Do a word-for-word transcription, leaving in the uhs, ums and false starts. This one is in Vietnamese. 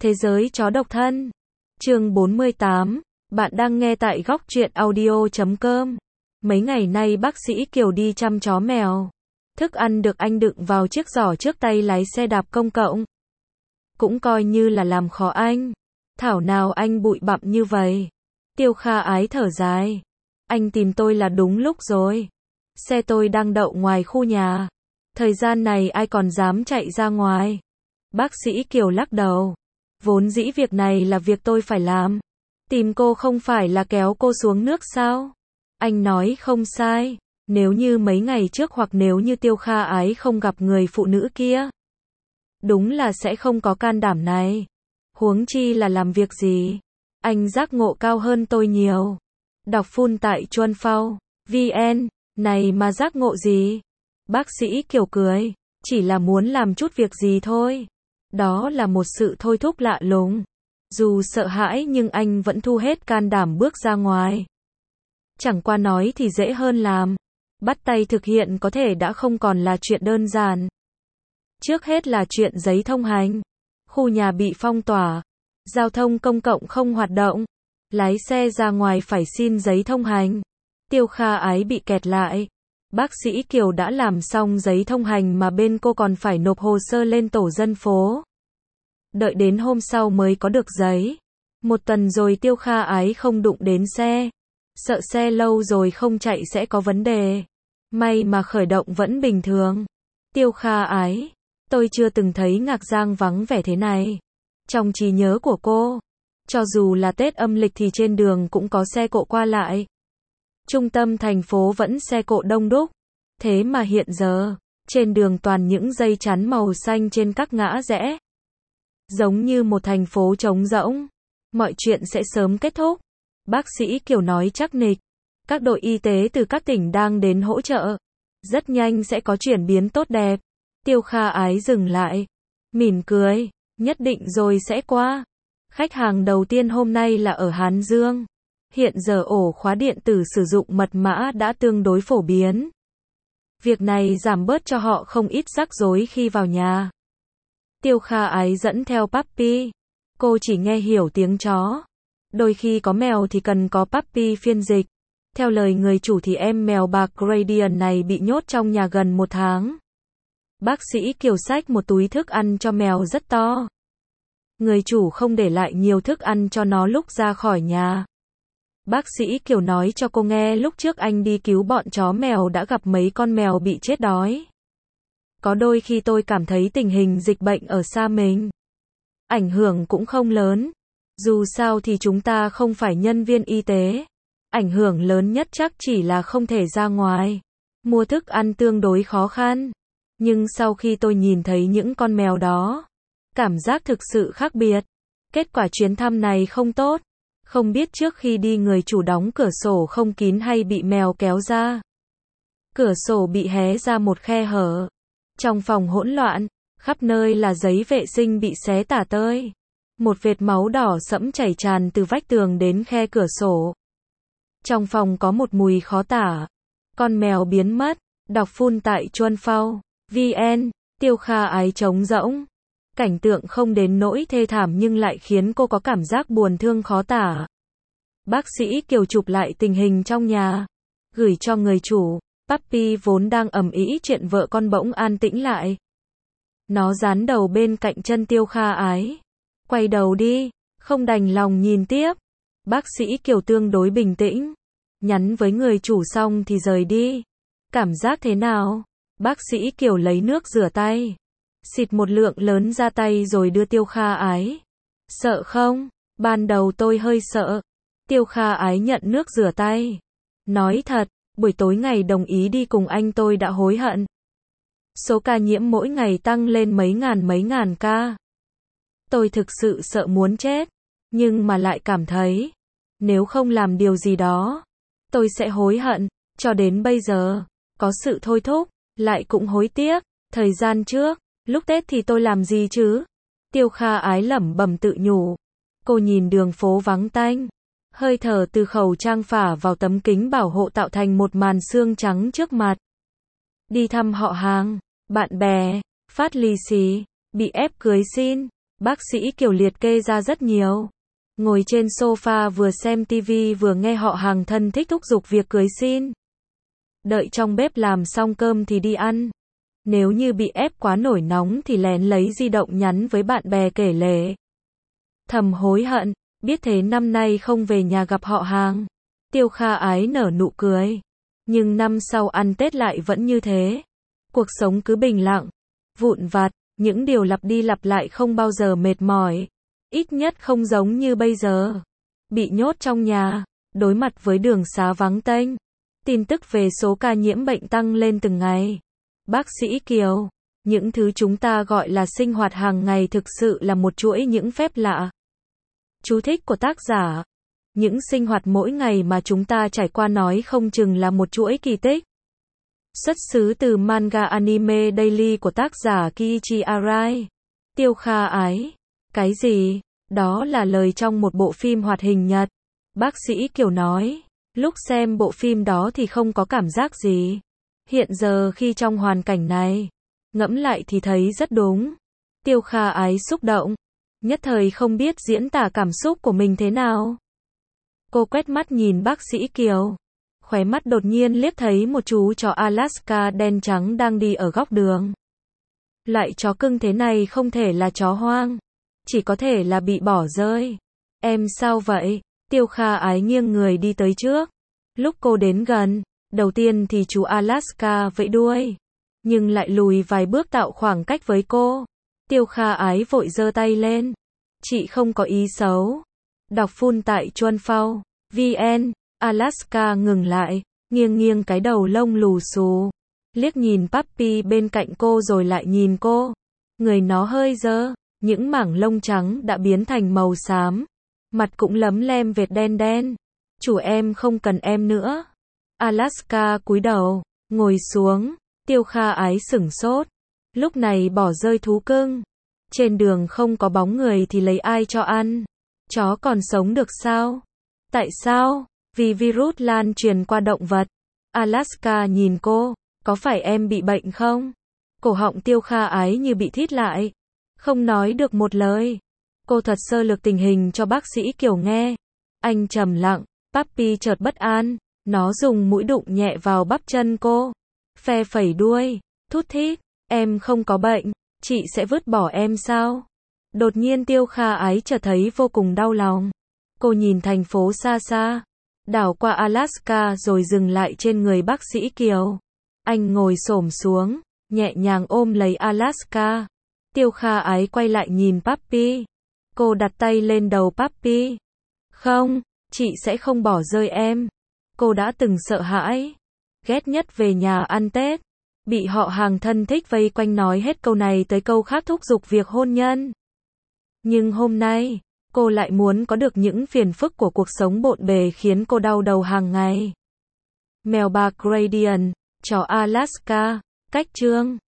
Thế giới chó độc thân. Chương bốn mươi tám. Bạn đang nghe tại góc truyện audio chấm com. Mấy ngày nay bác sĩ Kiều đi chăm chó mèo. Thức ăn được anh đựng vào chiếc giỏ trước tay lái xe đạp công cộng. Cũng coi như là làm khó anh. Thảo nào anh bụi bặm như vậy. Tiêu Kha Ái thở dài. Anh tìm tôi là đúng lúc rồi. Xe tôi đang đậu ngoài khu nhà. Thời gian này ai còn dám chạy ra ngoài. Bác sĩ Kiều lắc đầu. Vốn dĩ việc này là việc tôi phải làm. Tìm cô không phải là kéo cô xuống nước sao? Anh nói không sai. Nếu như mấy ngày trước hoặc nếu như Tiêu Kha Ái không gặp người phụ nữ kia, đúng là sẽ không có can đảm này. Huống chi là làm việc gì. Anh giác ngộ cao hơn tôi nhiều. Đọc full tại chuan phao vn. Này mà giác ngộ gì? Bác sĩ Kiều cười. Chỉ là muốn làm chút việc gì thôi. Đó là một sự thôi thúc lạ lùng. Dù sợ hãi nhưng anh vẫn thu hết can đảm bước ra ngoài. Chẳng qua nói thì dễ hơn làm. Bắt tay thực hiện có thể đã không còn là chuyện đơn giản. Trước hết là chuyện giấy thông hành. Khu nhà bị phong tỏa. Giao thông công cộng không hoạt động. Lái xe ra ngoài phải xin giấy thông hành. Tiêu Kha Ái bị kẹt lại. Bác sĩ Kiều đã làm xong giấy thông hành mà bên cô còn phải nộp hồ sơ lên tổ dân phố. Đợi đến hôm sau mới có được giấy. Một tuần rồi Tiêu Kha Ái không đụng đến xe. Sợ xe lâu rồi không chạy sẽ có vấn đề. May mà khởi động vẫn bình thường. Tiêu Kha Ái. Tôi chưa từng thấy Ngạc Giang vắng vẻ thế này. Trong trí nhớ của cô, cho dù là Tết âm lịch thì trên đường cũng có xe cộ qua lại. Trung tâm thành phố vẫn xe cộ đông đúc. Thế mà hiện giờ, trên đường toàn những dây chắn màu xanh trên các ngã rẽ. Giống như một thành phố trống rỗng. Mọi chuyện sẽ sớm kết thúc. Bác sĩ Kiều nói chắc nịch. Các đội y tế từ các tỉnh đang đến hỗ trợ. Rất nhanh sẽ có chuyển biến tốt đẹp. Tiêu Kha Ái dừng lại. Mỉm cười. Nhất định rồi sẽ qua. Khách hàng đầu tiên hôm nay là ở Hán Dương. Hiện giờ ổ khóa điện tử sử dụng mật mã đã tương đối phổ biến. Việc này giảm bớt cho họ không ít rắc rối khi vào nhà. Tiêu Kha Ái dẫn theo puppy. Cô chỉ nghe hiểu tiếng chó. Đôi khi có mèo thì cần có puppy phiên dịch. Theo lời người chủ thì em mèo bạc Gradient này bị nhốt trong nhà gần một tháng. Bác sĩ Kiều xách một túi thức ăn cho mèo rất to. Người chủ không để lại nhiều thức ăn cho nó lúc ra khỏi nhà. Bác sĩ Kiều nói cho cô nghe lúc trước anh đi cứu bọn chó mèo đã gặp mấy con mèo bị chết đói. Có đôi khi tôi cảm thấy tình hình dịch bệnh ở xa mình ảnh hưởng cũng không lớn. Dù sao thì chúng ta không phải nhân viên y tế. Ảnh hưởng lớn nhất chắc chỉ là không thể ra ngoài. Mua thức ăn tương đối khó khăn. Nhưng sau khi tôi nhìn thấy những con mèo đó, cảm giác thực sự khác biệt. Kết quả chuyến thăm này không tốt. Không biết trước khi đi người chủ đóng cửa sổ không kín hay bị mèo kéo ra. Cửa sổ bị hé ra một khe hở. Trong phòng hỗn loạn, khắp nơi là giấy vệ sinh bị xé tả tơi. Một vệt máu đỏ sẫm chảy tràn từ vách tường đến khe cửa sổ. Trong phòng có một mùi khó tả. Con mèo biến mất. Đọc full tại chuan phao vn. Tiêu Kha Ái trống rỗng. Cảnh tượng không đến nỗi thê thảm nhưng lại khiến cô có cảm giác buồn thương khó tả. Bác sĩ Kiều chụp lại tình hình trong nhà. Gửi cho người chủ. Puppy vốn đang ầm ĩ chuyện vợ con bỗng an tĩnh lại. Nó dán đầu bên cạnh chân Tiêu Kha Ái. Quay đầu đi. Không đành lòng nhìn tiếp. Bác sĩ Kiều tương đối bình tĩnh. Nhắn với người chủ xong thì rời đi. Cảm giác thế nào? Bác sĩ Kiều lấy nước rửa tay. Xịt một lượng lớn ra tay rồi đưa Tiêu Kha Ái. Sợ không? Ban đầu tôi hơi sợ. Tiêu Kha Ái nhận nước rửa tay. Nói thật, buổi tối ngày đồng ý đi cùng anh tôi đã hối hận. Số ca nhiễm mỗi ngày tăng lên mấy ngàn mấy ngàn ca. Tôi thực sự sợ muốn chết. Nhưng mà lại cảm thấy, nếu không làm điều gì đó, tôi sẽ hối hận. Cho đến bây giờ, có sự thôi thúc, lại cũng hối tiếc. Thời gian trước, lúc Tết thì tôi làm gì chứ? Tiêu Kha Ái lẩm bẩm tự nhủ. Cô nhìn đường phố vắng tanh. Hơi thở từ khẩu trang phả vào tấm kính bảo hộ tạo thành một màn sương trắng trước mặt. Đi thăm họ hàng, bạn bè, phát lì xì, bị ép cưới xin. Bác sĩ Kiều liệt kê ra rất nhiều. Ngồi trên sofa vừa xem tivi vừa nghe họ hàng thân thích thúc giục việc cưới xin. Đợi trong bếp làm xong cơm thì đi ăn. Nếu như bị ép quá nổi nóng thì lén lấy di động nhắn với bạn bè kể lể. Thầm hối hận, biết thế năm nay không về nhà gặp họ hàng. Tiêu Kha Ái nở nụ cười. Nhưng năm sau ăn Tết lại vẫn như thế. Cuộc sống cứ bình lặng, vụn vặt, những điều lặp đi lặp lại không bao giờ mệt mỏi. Ít nhất không giống như bây giờ. Bị nhốt trong nhà, đối mặt với đường xá vắng tênh. Tin tức về số ca nhiễm bệnh tăng lên từng ngày. Bác sĩ Kiều, những thứ chúng ta gọi là sinh hoạt hàng ngày thực sự là một chuỗi những phép lạ. Chú thích của tác giả. Những sinh hoạt mỗi ngày mà chúng ta trải qua nói không chừng là một chuỗi kỳ tích. Xuất xứ từ manga anime daily của tác giả Kiichi Arai. Tiêu Kha Ái. Cái gì? Đó là lời trong một bộ phim hoạt hình Nhật. Bác sĩ Kiều nói. Lúc xem bộ phim đó thì không có cảm giác gì. Hiện giờ khi trong hoàn cảnh này, ngẫm lại thì thấy rất đúng. Tiêu Kha Ái xúc động. Nhất thời không biết diễn tả cảm xúc của mình thế nào. Cô quét mắt nhìn bác sĩ Kiều. Khóe mắt đột nhiên liếc thấy một chú chó Alaska đen trắng đang đi ở góc đường. Loại chó cưng thế này không thể là chó hoang. Chỉ có thể là bị bỏ rơi. Em sao vậy? Tiêu Kha Ái nghiêng người đi tới trước. Lúc cô đến gần, đầu tiên thì chú Alaska vẫy đuôi. Nhưng lại lùi vài bước tạo khoảng cách với cô. Tiêu Kha Ái vội giơ tay lên. Chị không có ý xấu. Đọc phun tại Chuan Phao, vn. Alaska ngừng lại, nghiêng nghiêng cái đầu lông lù xù. Liếc nhìn Puppy bên cạnh cô rồi lại nhìn cô. Người nó hơi dơ, những mảng lông trắng đã biến thành màu xám. Mặt cũng lấm lem vệt đen đen. Chủ em không cần em nữa. Alaska cúi đầu, ngồi xuống. Tiêu Kha Ái sửng sốt. Lúc này bỏ rơi thú cưng. Trên đường không có bóng người thì lấy ai cho ăn? Chó còn sống được sao? Tại sao? Vì virus lan truyền qua động vật. Alaska nhìn cô. Có phải em bị bệnh không? Cổ họng Tiêu Kha Ái như bị thít lại. Không nói được một lời. Cô thật sơ lược tình hình cho bác sĩ Kiều nghe. Anh trầm lặng. Puppy chợt bất an. Nó dùng mũi đụng nhẹ vào bắp chân cô. Phe phẩy đuôi. Thút thít. Em không có bệnh. Chị sẽ vứt bỏ em sao? Đột nhiên Tiêu Kha Ái chợt thấy vô cùng đau lòng. Cô nhìn thành phố xa xa. Đảo qua Alaska rồi dừng lại trên người bác sĩ Kiều. Anh ngồi xổm xuống, nhẹ nhàng ôm lấy Alaska. Tiêu Kha Ái quay lại nhìn Puppy. Cô đặt tay lên đầu Puppy. Không, chị sẽ không bỏ rơi em. Cô đã từng sợ hãi, ghét nhất về nhà ăn Tết. Bị họ hàng thân thích vây quanh nói hết câu này tới câu khác thúc giục việc hôn nhân. Nhưng hôm nay, cô lại muốn có được những phiền phức của cuộc sống bộn bề khiến cô đau đầu hàng ngày. Mèo bạc Gradient, chó Alaska, cách chương.